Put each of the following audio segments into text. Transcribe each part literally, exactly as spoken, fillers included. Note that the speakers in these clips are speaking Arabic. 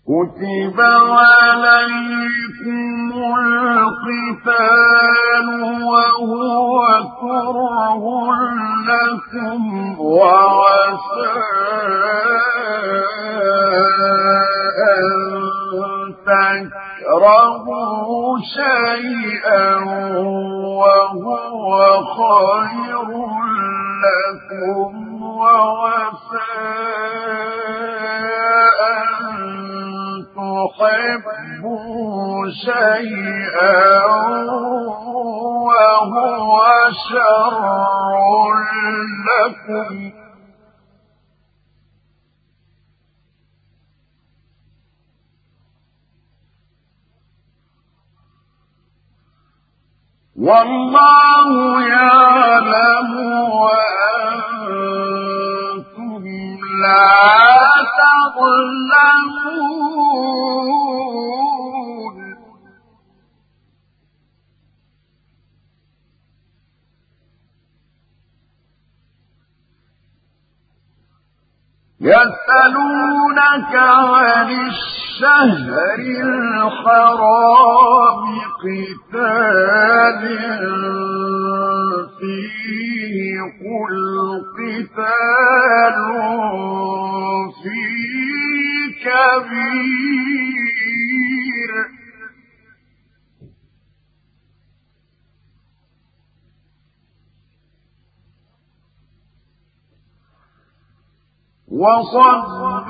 كتب عليكم القتال وهو كره لكم وعسى أن تكرهوا شيئا وهو خير لكم وعسى تحبوا شيئا وهو شر لكم والله يعلم وأنتم لا تعلمون يسألونك عن الشهر الحرام قتال فيه قل قتال فيه كبير وصد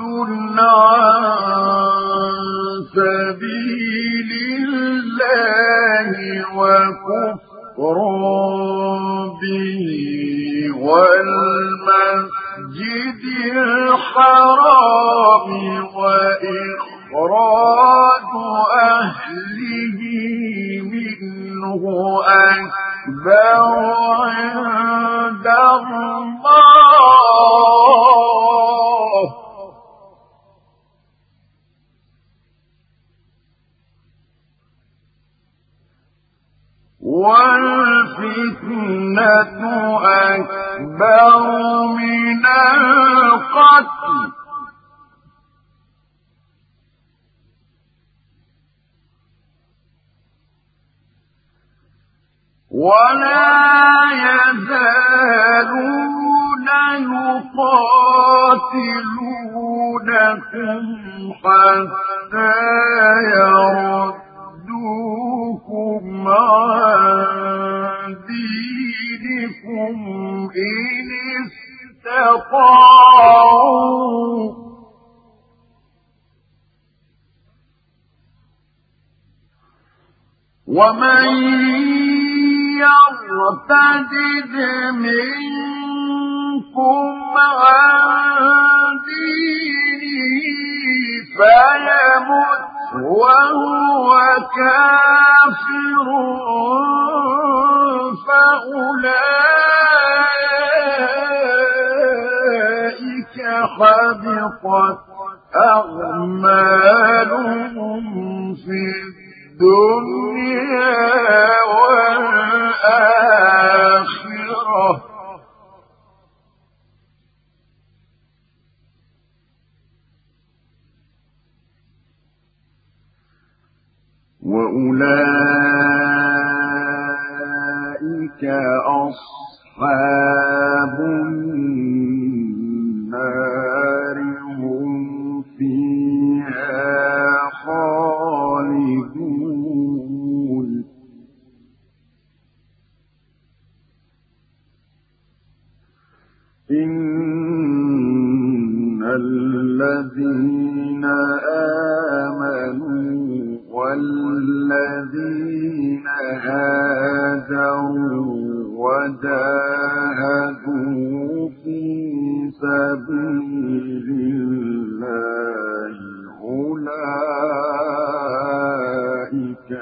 عن سبيل الله وكفر به والمسجد الحرام وإخراج أهله منه أكبر عند الله والفتنة أكبر من القتل ولا يزالون يقاتلونكم حتى يردوكم عن دينكم إن استطاعوا ومن يرتد منكم عن دينه فيمت وهو كافر فأولئك حبطت أعمالهم في الدنيا والآخرة وأولئك أصحاب النار هم فيها خالدون إن الذين آمنوا والذين هاجروا وجاهدوا في سبيل الله أولئك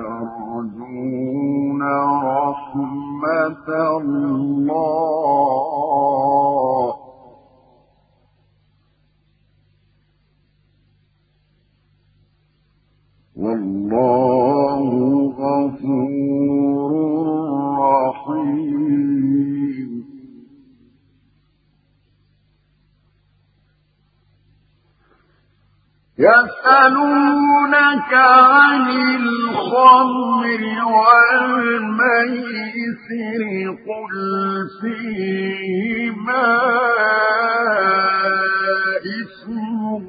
يرجون رحمة الله والله غفور رحيم يسألونك عن الخمر والميسر قل فيهما إثم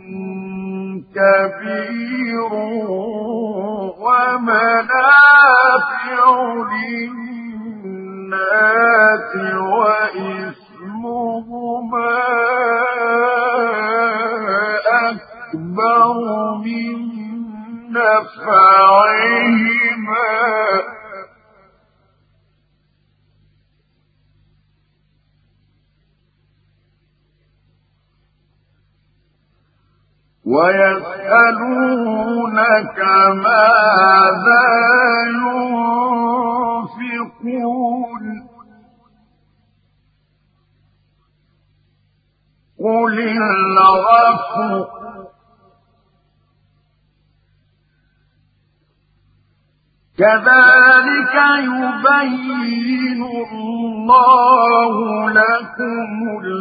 كبير ومنافع للناس وإثمهما أكبر من نفعهما ويسألونك ماذا ينفقون قل العفو كذلك يبين الله لكم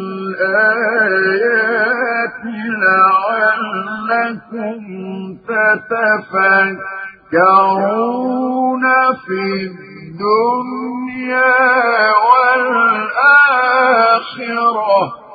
الآيات لعلكم تتفكرون في الدنيا والآخرة